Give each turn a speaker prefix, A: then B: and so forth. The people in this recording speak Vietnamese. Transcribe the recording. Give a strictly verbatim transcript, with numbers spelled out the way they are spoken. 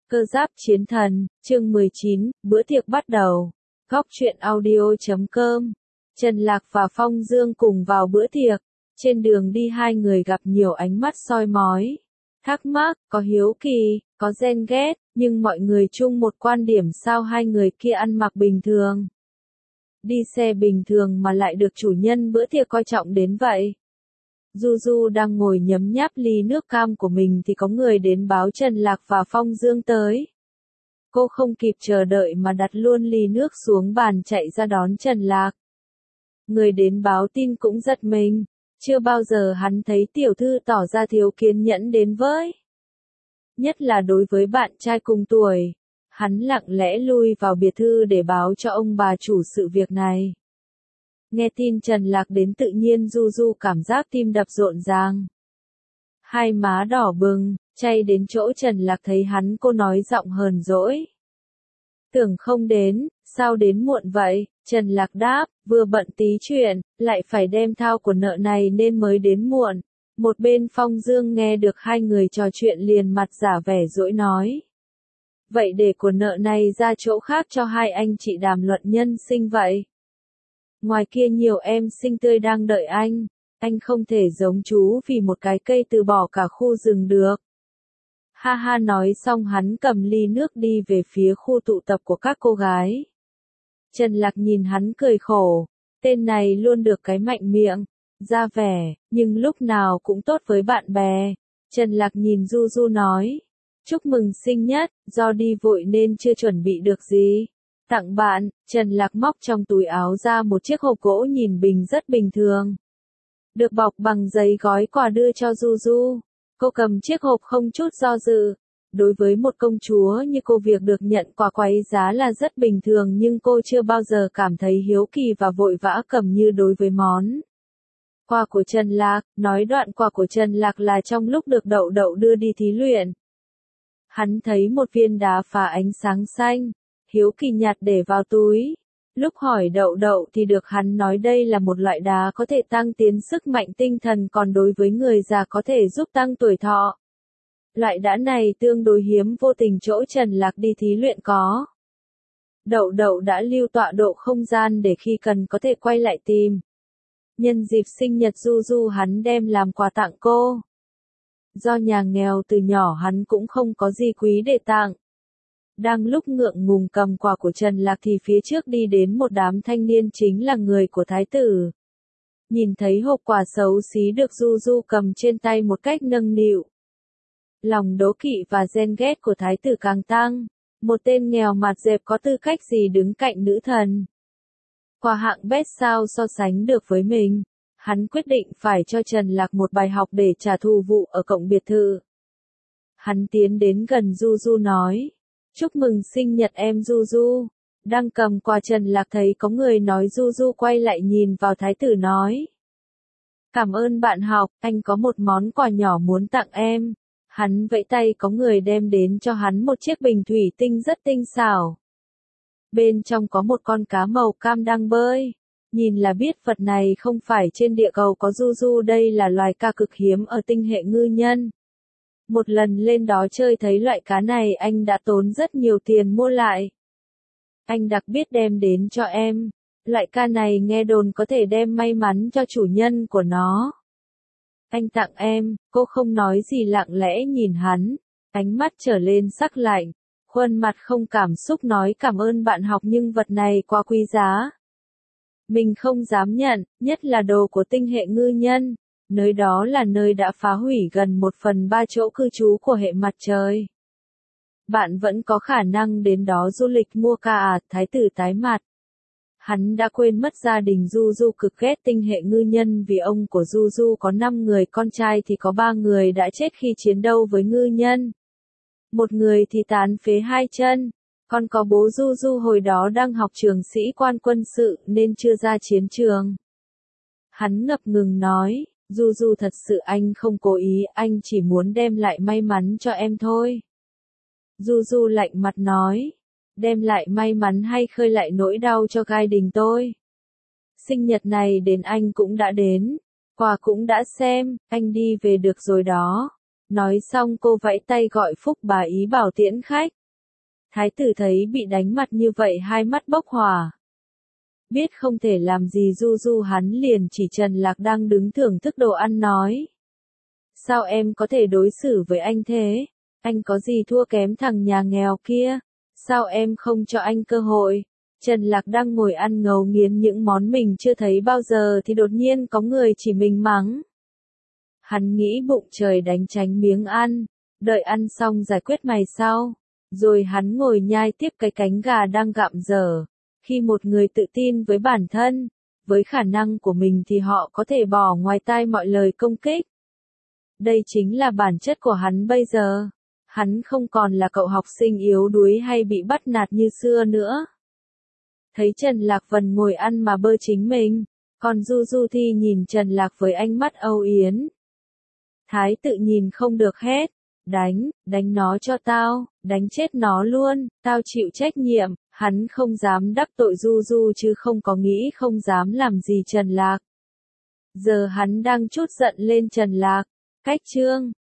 A: Cơ giáp chiến thần, chương mười chín, bữa tiệc bắt đầu. Góc truyện audio chấm com. Trần Lạc và Phong Dương cùng vào bữa tiệc. Trên đường đi hai người gặp nhiều ánh mắt soi mói. Thắc mắc, có hiếu kỳ, có ghen ghét, nhưng mọi người chung một quan điểm sao hai người kia ăn mặc bình thường. Đi xe bình thường mà lại được chủ nhân bữa tiệc coi trọng đến vậy. Du Du đang ngồi nhấm nháp ly nước cam của mình thì có người đến báo Trần Lạc và Phong Dương tới. Cô không kịp chờ đợi mà đặt luôn ly nước xuống bàn chạy ra đón Trần Lạc. Người đến báo tin cũng giật mình, chưa bao giờ hắn thấy tiểu thư tỏ ra thiếu kiên nhẫn đến với. Nhất là đối với bạn trai cùng tuổi, hắn lặng lẽ lui vào biệt thư để báo cho ông bà chủ sự việc này. Nghe tin Trần Lạc đến tự nhiên Du Du cảm giác tim đập rộn ràng. Hai má đỏ bừng, chay đến chỗ Trần Lạc thấy hắn cô nói giọng hờn dỗi. Tưởng không đến, sao đến muộn vậy? Trần Lạc đáp, vừa bận tí chuyện, lại phải đem thao của nợ này nên mới đến muộn. Một bên Phong Dương nghe được hai người trò chuyện liền mặt giả vẻ dỗi nói. Vậy để của nợ này ra chỗ khác cho hai anh chị đàm luận nhân sinh vậy. Ngoài kia nhiều em xinh tươi đang đợi anh, anh không thể giống chú vì một cái cây từ bỏ cả khu rừng được. Ha ha nói xong hắn cầm ly nước đi về phía khu tụ tập của các cô gái. Trần Lạc nhìn hắn cười khổ, tên này luôn được cái mạnh miệng, ra vẻ, nhưng lúc nào cũng tốt với bạn bè. Trần Lạc nhìn Du Du nói, chúc mừng sinh nhật, do đi vội nên chưa chuẩn bị được gì. Tặng bạn, Trần Lạc móc trong túi áo ra một chiếc hộp gỗ nhìn bình rất bình thường. Được bọc bằng giấy gói quà đưa cho Du Du. Cô cầm chiếc hộp không chút do dự. Đối với một công chúa như cô việc được nhận quà quấy giá là rất bình thường nhưng cô chưa bao giờ cảm thấy hiếu kỳ và vội vã cầm như đối với món quà của Trần Lạc. Nói đoạn quà của Trần Lạc là trong lúc được Đậu Đậu đưa đi thí luyện. Hắn thấy một viên đá phá ánh sáng xanh. Hiếu kỳ nhặt để vào túi. Lúc hỏi Đậu Đậu thì được hắn nói đây là một loại đá có thể tăng tiến sức mạnh tinh thần còn đối với người già có thể giúp tăng tuổi thọ. Loại đá này tương đối hiếm vô tình chỗ Trần Lạc đi thí luyện có. Đậu Đậu đã lưu tọa độ không gian để khi cần có thể quay lại tìm. Nhân dịp sinh nhật Du Du hắn đem làm quà tặng cô. Do nhà nghèo từ nhỏ hắn cũng không có gì quý để tặng. Đang lúc ngượng ngùng cầm quà của Trần Lạc thì phía trước đi đến một đám thanh niên chính là người của thái tử. Nhìn thấy hộp quà xấu xí được Du Du cầm trên tay một cách nâng niu. Lòng đố kỵ và ghen ghét của thái tử càng tăng. Một tên nghèo mặt dẹp có tư cách gì đứng cạnh nữ thần. Quà hạng bét sao so sánh được với mình. Hắn quyết định phải cho Trần Lạc một bài học để trả thù vụ ở cổng biệt thự. Hắn tiến đến gần Du Du nói. Chúc mừng sinh nhật em Du Du. Đang cầm quà Trần Lạc thấy có người nói Du Du quay lại nhìn vào thái tử nói. Cảm ơn bạn học, anh có một món quà nhỏ muốn tặng em. Hắn vẫy tay có người đem đến cho hắn một chiếc bình thủy tinh rất tinh xảo. Bên trong có một con cá màu cam đang bơi. Nhìn là biết vật này không phải trên địa cầu có Du Du đây là loài cá cực hiếm ở tinh hệ ngư nhân. Một lần lên đó chơi thấy loại cá này anh đã tốn rất nhiều tiền mua lại. Anh đặc biệt đem đến cho em. Loại cá này nghe đồn có thể đem may mắn cho chủ nhân của nó. Anh tặng em, cô không nói gì lặng lẽ nhìn hắn. Ánh mắt trở lên sắc lạnh. Khuôn mặt không cảm xúc nói cảm ơn bạn học nhưng vật này quá quý giá. Mình không dám nhận, nhất là đồ của tinh hệ ngư nhân. Nơi đó là nơi đã phá hủy gần một phần ba chỗ cư trú của hệ mặt trời. Bạn vẫn có khả năng đến đó du lịch mua ca à, thái tử tái mặt. Hắn đã quên mất gia đình Du Du cực ghét tinh hệ ngư nhân vì ông của Du Du có năm người con trai thì có ba người đã chết khi chiến đấu với ngư nhân. Một người thì tán phế hai chân. Còn có bố Du Du hồi đó đang học trường sĩ quan quân sự nên chưa ra chiến trường. Hắn ngập ngừng nói. Du Du thật sự anh không cố ý, anh chỉ muốn đem lại may mắn cho em thôi. Du Du lạnh mặt nói, đem lại may mắn hay khơi lại nỗi đau cho gai đình tôi. Sinh nhật này đến anh cũng đã đến, quà cũng đã xem, anh đi về được rồi đó. Nói xong cô vẫy tay gọi Phúc bà ý bảo tiễn khách. Thái tử thấy bị đánh mặt như vậy hai mắt bốc hỏa. Biết không thể làm gì du du hắn liền chỉ Trần Lạc đang đứng thưởng thức đồ ăn nói. Sao em có thể đối xử với anh thế? Anh có gì thua kém thằng nhà nghèo kia? Sao em không cho anh cơ hội? Trần Lạc đang ngồi ăn ngấu nghiến những món mình chưa thấy bao giờ thì đột nhiên có người chỉ mình mắng. Hắn nghĩ bụng trời đánh tránh miếng ăn, đợi ăn xong giải quyết mày sau. Rồi hắn ngồi nhai tiếp cái cánh gà đang gặm dở. Khi một người tự tin với bản thân, với khả năng của mình thì họ có thể bỏ ngoài tai mọi lời công kích. Đây chính là bản chất của hắn bây giờ. Hắn không còn là cậu học sinh yếu đuối hay bị bắt nạt như xưa nữa. Thấy Trần Lạc Vân ngồi ăn mà bơ chính mình, còn Du Du thì nhìn Trần Lạc với ánh mắt âu yếm. Thái tự nhìn không được hét, đánh, đánh nó cho tao, đánh chết nó luôn, tao chịu trách nhiệm. Hắn không dám đắc tội Du Du chứ không có nghĩ không dám làm gì Trần Lạc. Giờ hắn đang trút giận lên Trần Lạc. Cách chương